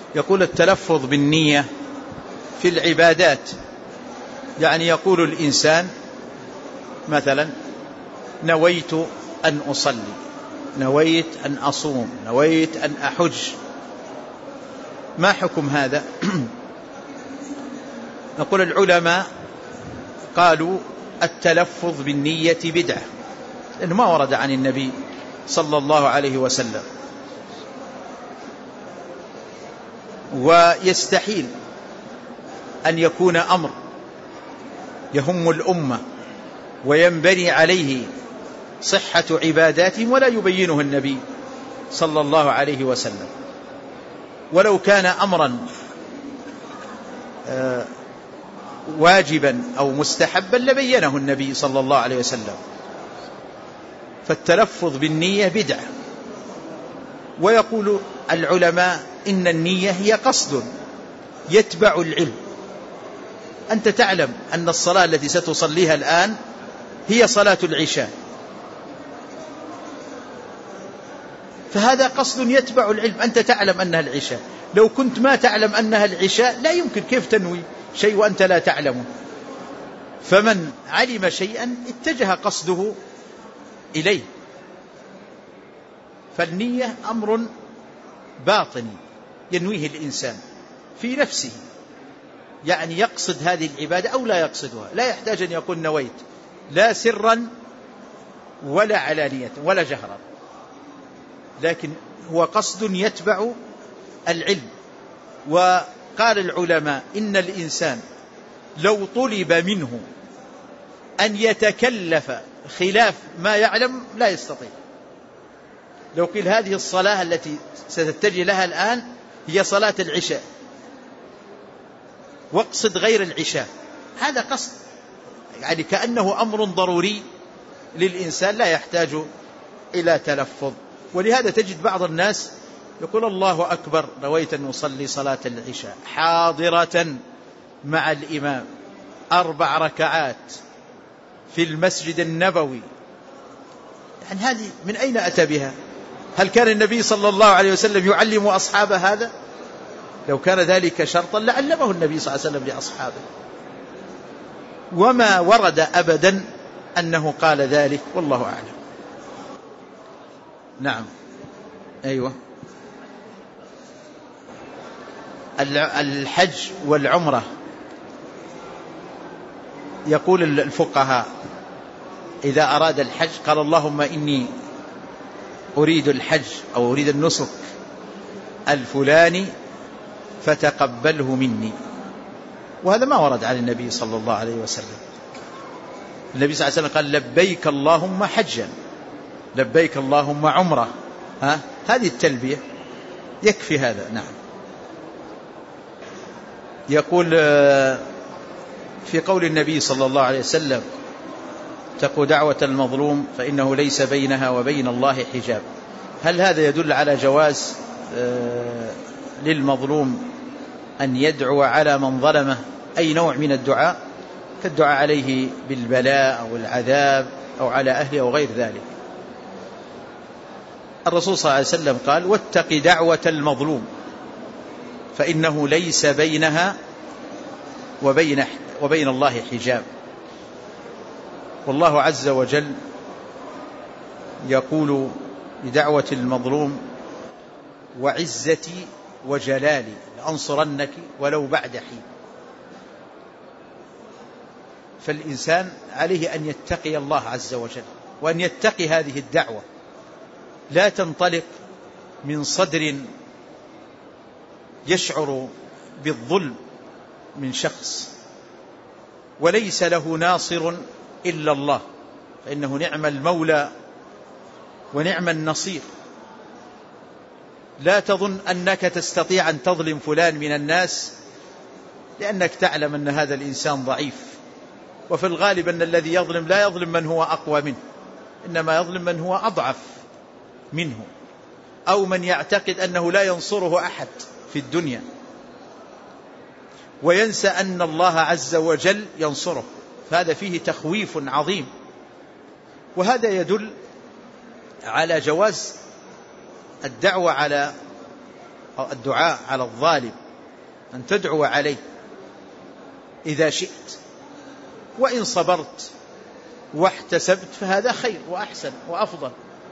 يقول التلفظ بالنية في العبادات، يعني يقول الإنسان مثلا نويت أن أصلي، نويت أن أصوم، نويت أن أحج، ما حكم هذا؟ نقول العلماء قالوا التلفظ بالنية بدعة، لأنه ما ورد عن النبي صلى الله عليه وسلم، ويستحيل أن يكون أمر يهم الأمة وينبني عليه صحة عباداتهم ولا يبينه النبي صلى الله عليه وسلم. ولو كان أمرا واجبا أو مستحبا لبينه النبي صلى الله عليه وسلم. فالتلفظ بالنية بدعة. ويقول العلماء إن النية هي قصد يتبع العلم. أنت تعلم أن الصلاة التي ستصليها الآن هي صلاة العشاء، فهذا قصد يتبع العلم، أنت تعلم أنها العشاء. لو كنت ما تعلم أنها العشاء لا يمكن، كيف تنوي شيء وأنت لا تعلمه؟ فمن علم شيئا اتجه قصده إليه. فالنية أمر باطني ينويه الإنسان في نفسه، يعني يقصد هذه العبادة أو لا يقصدها، لا يحتاج أن يقول نويت، لا سرا ولا علانية ولا جهرا، لكن هو قصد يتبع العلم. وقال العلماء إن الإنسان لو طلب منه أن يتكلف خلاف ما يعلم لا يستطيع. لو قيل هذه الصلاة التي ستتجه لها الآن هي صلاة العشاء واقصد غير العشاء، هذا قصد، يعني كأنه أمر ضروري للإنسان لا يحتاج إلى تلفظ. ولهذا تجد بعض الناس يقول الله أكبر نويت أن أصلي صلاة العشاء حاضرة مع الإمام 4 ركعات في المسجد النبوي، يعني هذه من أين أتى بها؟ هل كان النبي صلى الله عليه وسلم يعلم أصحاب هذا؟ لو كان ذلك شرطا لعلمه النبي صلى الله عليه وسلم لأصحابه، وما ورد أبدا أنه قال ذلك، والله أعلم. نعم. أيوة. الحج والعمرة، يقول الفقهاء إذا أراد الحج قال اللهم إني أريد الحج أو أريد النسك الفلاني فتقبله مني، وهذا ما ورد عن النبي صلى الله عليه وسلم. النبي صلى الله عليه وسلم قال لبيك اللهم حجا، لبيك اللهم عمرة، هذه التلبية يكفي هذا. نعم. يقول في قول النبي صلى الله عليه وسلم اتقوا دعوة المظلوم فإنه ليس بينها وبين الله حجاب، هل هذا يدل على جواز للمظلوم أن يدعو على من ظلمه أي نوع من الدعاء كالدعاء عليه بالبلاء أو العذاب أو على أهله أو غير ذلك؟ الرسول صلى الله عليه وسلم قال واتق دعوة المظلوم فإنه ليس بينها وبين الله حجاب. والله عز وجل يقول بدعوة المظلوم وعزتي وجلالي لأنصرنك ولو بعد حين. فالإنسان عليه أن يتقي الله عز وجل وأن يتقي هذه الدعوة، لا تنطلق من صدر يشعر بالظلم من شخص وليس له ناصر إلا الله، فإنه نعم المولى ونعم النصير. لا تظن أنك تستطيع أن تظلم فلان من الناس لأنك تعلم أن هذا الإنسان ضعيف، وفي الغالب أن الذي يظلم لا يظلم من هو أقوى منه، إنما يظلم من هو أضعف منه أو من يعتقد أنه لا ينصره أحد في الدنيا، وينسى أن الله عز وجل ينصره، فهذا فيه تخويف عظيم. وهذا يدل على جواز الدعوة على أو الدعاء على الظالم أن تدعو عليه إذا شئت، وإن صبرت واحتسبت فهذا خير وأحسن وأفضل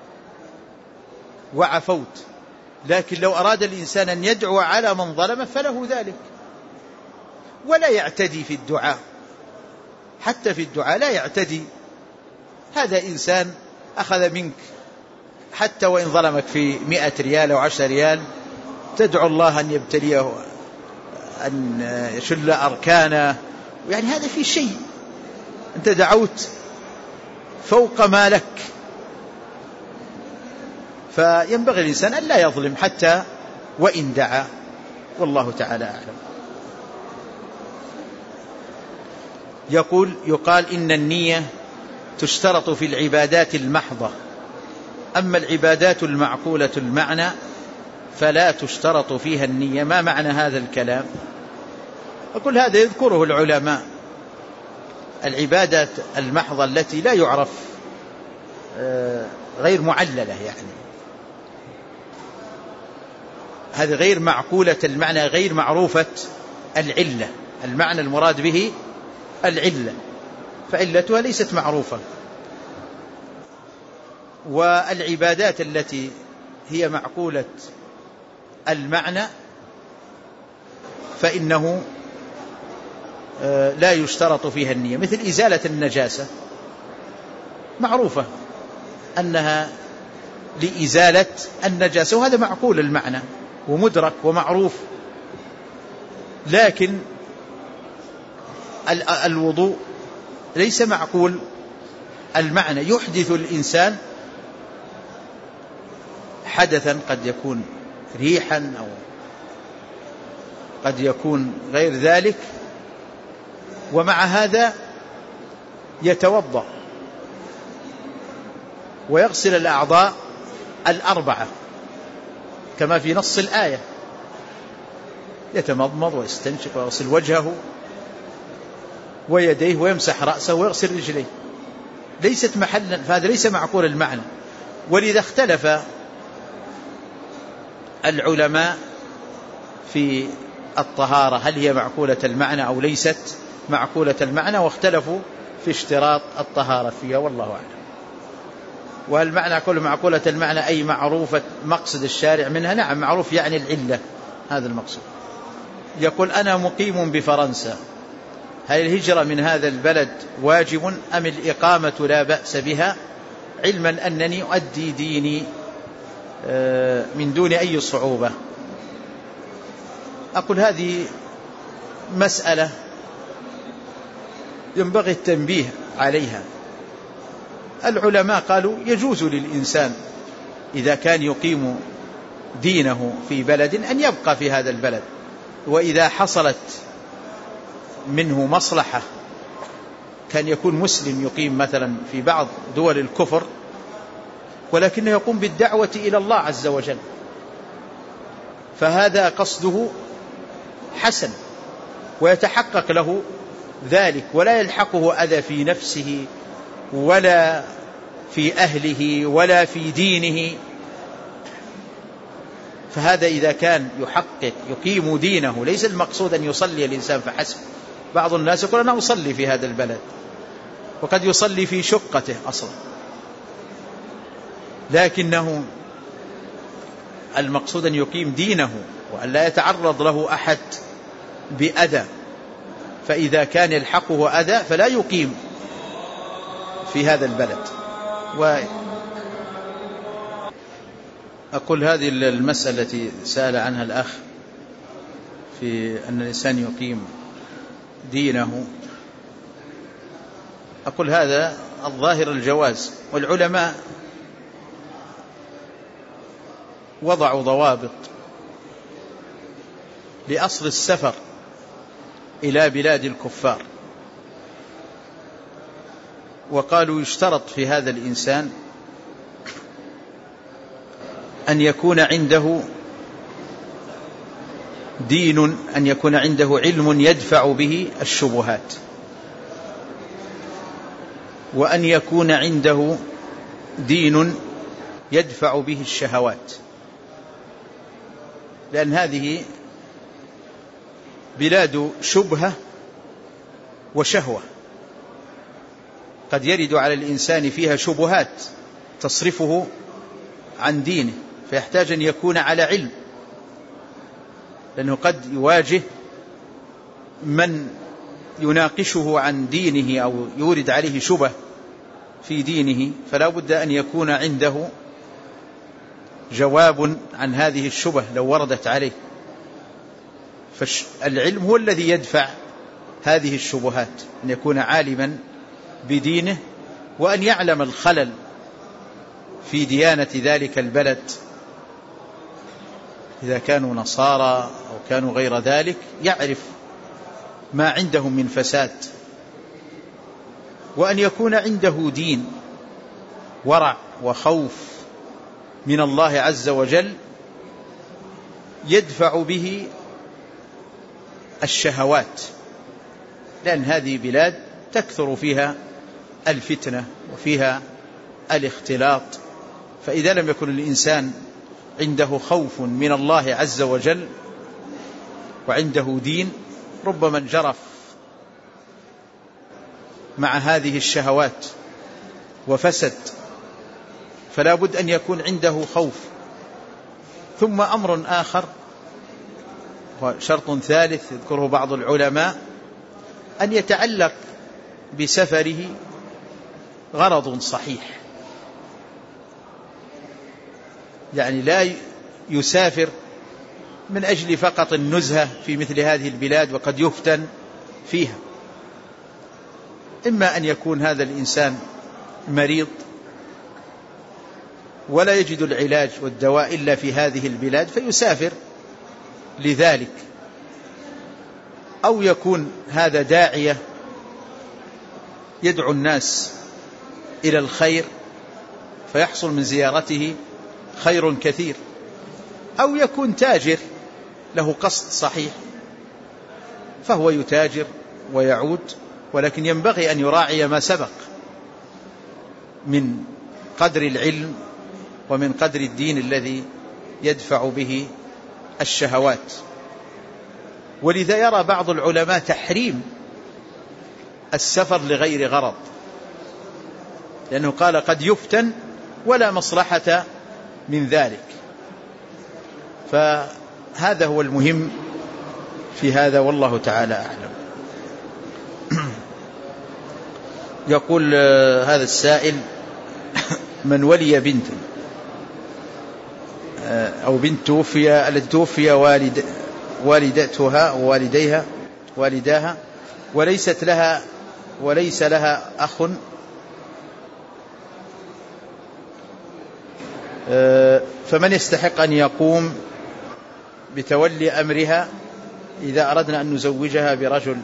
وعفوت. لكن لو أراد الإنسان أن يدعو على من ظلم فله ذلك، ولا يعتدي في الدعاء، حتى في الدعاء لا يعتدي. هذا إنسان أخذ منك حتى وإن ظلمك في 100 ريال أو 10 ريال، تدعو الله أن يبتليه، أن يشل أركانه، يعني هذا في شيء، أنت دعوت فوق ما لك. فينبغي الإنسان أن لا يظلم حتى وإن دعا، والله تعالى أعلم. يقال إن النية تشترط في العبادات المحضة، أما العبادات المعقولة المعنى فلا تشترط فيها النية. ما معنى هذا الكلام؟ أقول هذا يذكره العلماء. العبادات المحضة التي لا يعرف، غير معللة، يعني هذه غير معقولة المعنى، غير معروفة العلة، المعنى المراد به العلة، فعلتها ليست معروفة. والعبادات التي هي معقولة المعنى فإنه لا يشترط فيها النية، مثل إزالة النجاسة، معروفة أنها لإزالة النجاسة، وهذا معقول المعنى ومدرك ومعروف. لكن الوضوء ليس معقول المعنى، يحدث الإنسان حدثا، قد يكون ريحا أو قد يكون غير ذلك، ومع هذا يتوضأ ويغسل الأعضاء الأربعة كما في نص الآية، يتمضمض ويستنشق ويغسل وجهه ويديه ويمسح رأسه ويغسل رجليه، ليست محلا، فهذا ليس معقول المعنى. ولذا اختلف العلماء في الطهارة، هل هي معقولة المعنى أو ليست معقولة المعنى، واختلفوا في اشتراط الطهارة فيها، والله أعلم. وهل معنى كل معقولة المعنى أي معروفة مقصد الشارع منها؟ نعم، معروف يعني العلة، هذا المقصود. يقول أنا مقيم بفرنسا، هل الهجرة من هذا البلد واجب أم الإقامة لا بأس بها، علما أنني أؤدي ديني من دون أي صعوبة؟ أقول هذه مسألة ينبغي التنبيه عليها. العلماء قالوا يجوز للإنسان إذا كان يقيم دينه في بلد أن يبقى في هذا البلد، وإذا حصلت منه مصلحة، كان يكون مسلم يقيم مثلا في بعض دول الكفر ولكنه يقوم بالدعوة إلى الله عز وجل، فهذا قصده حسن ويتحقق له ذلك، ولا يلحقه أذى في نفسه ولا في أهله ولا في دينه. فهذا إذا كان يحقق يقيم دينه، ليس المقصود أن يصلي الإنسان فحسب. بعض الناس يقول أنا أصلي في هذا البلد، وقد يصلي في شقته أصلا، لكنه المقصود أن يقيم دينه وأن لا يتعرض له أحد بأذى. فإذا كان يلحقه أذى فلا يقيم في هذا البلد. أقول هذه المسألة التي سأل عنها الأخ في أن الإنسان يقيم دينه، أقول هذا الظاهر الجواز، والعلماء وضعوا ضوابط لأصل السفر إلى بلاد الكفار، وقالوا يشترط في هذا الإنسان أن يكون عنده دين، أن يكون عنده علم يدفع به الشبهات، وأن يكون عنده دين يدفع به الشهوات، لأن هذه بلاد شبهة وشهوة، قد يرد على الإنسان فيها شبهات تصرفه عن دينه، فيحتاج أن يكون على علم، لأنه قد يواجه من يناقشه عن دينه أو يورد عليه شبه في دينه، فلا بد أن يكون عنده جواب عن هذه الشبه لو وردت عليه. فالعلم هو الذي يدفع هذه الشبهات، أن يكون عالما بدينه، وأن يعلم الخلل في ديانة ذلك البلد إذا كانوا نصارى أو كانوا غير ذلك، يعرف ما عندهم من فساد، وأن يكون عنده دين ورع وخوف من الله عز وجل يدفع به الشهوات، لأن هذه بلاد تكثر فيها الفتنة وفيها الاختلاط. فإذا لم يكن الإنسان عنده خوف من الله عز وجل وعنده دين، ربما انجرف مع هذه الشهوات وفسد، فلا بد أن يكون عنده خوف. ثم أمر آخر وشرط ثالث يذكره بعض العلماء، أن يتعلق بسفره غرض صحيح، يعني لا يسافر من أجل فقط النزهة في مثل هذه البلاد وقد يفتن فيها. إما أن يكون هذا الإنسان مريض ولا يجد العلاج والدواء إلا في هذه البلاد فيسافر لذلك، أو يكون هذا داعية يدعو الناس إلى الخير فيحصل من زيارته خير كثير، أو يكون تاجر له قصد صحيح فهو يتاجر ويعود، ولكن ينبغي أن يراعي ما سبق من قدر العلم ومن قدر الدين الذي يدفع به الشهوات. ولذا يرى بعض العلماء تحريم السفر لغير غرض، لأنه قال قد يفتن ولا مصلحة من ذلك. فهذا هو المهم في هذا، والله تعالى أعلم. يقول هذا السائل: من ولي بنت أو بنت التي توفي والدتها والداها وليس لها أخ، فمن يستحق أن يقوم بتولي أمرها إذا أردنا أن نزوجها برجل؟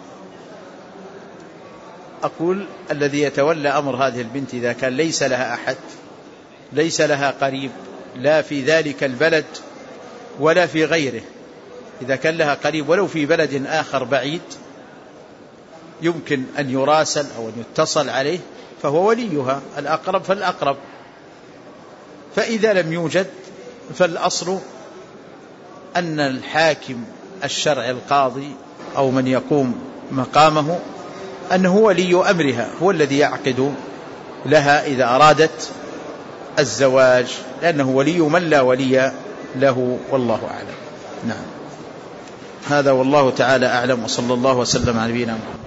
أقول الذي يتولى أمر هذه البنت إذا كان ليس لها أحد، ليس لها قريب لا في ذلك البلد ولا في غيره، إذا كان لها قريب ولو في بلد آخر بعيد يمكن أن يراسل أو أن يتصل عليه فهو وليها، الأقرب فالأقرب. فإذا لم يوجد فالأصل أن الحاكم الشرعي القاضي أو من يقوم مقامه أنه ولي أمرها، هو الذي يعقد لها إذا أرادت الزواج، لأنه ولي من لا ولي له، والله أعلم. نعم، هذا والله تعالى أعلم، وصلى الله وسلم على نبينا محمد.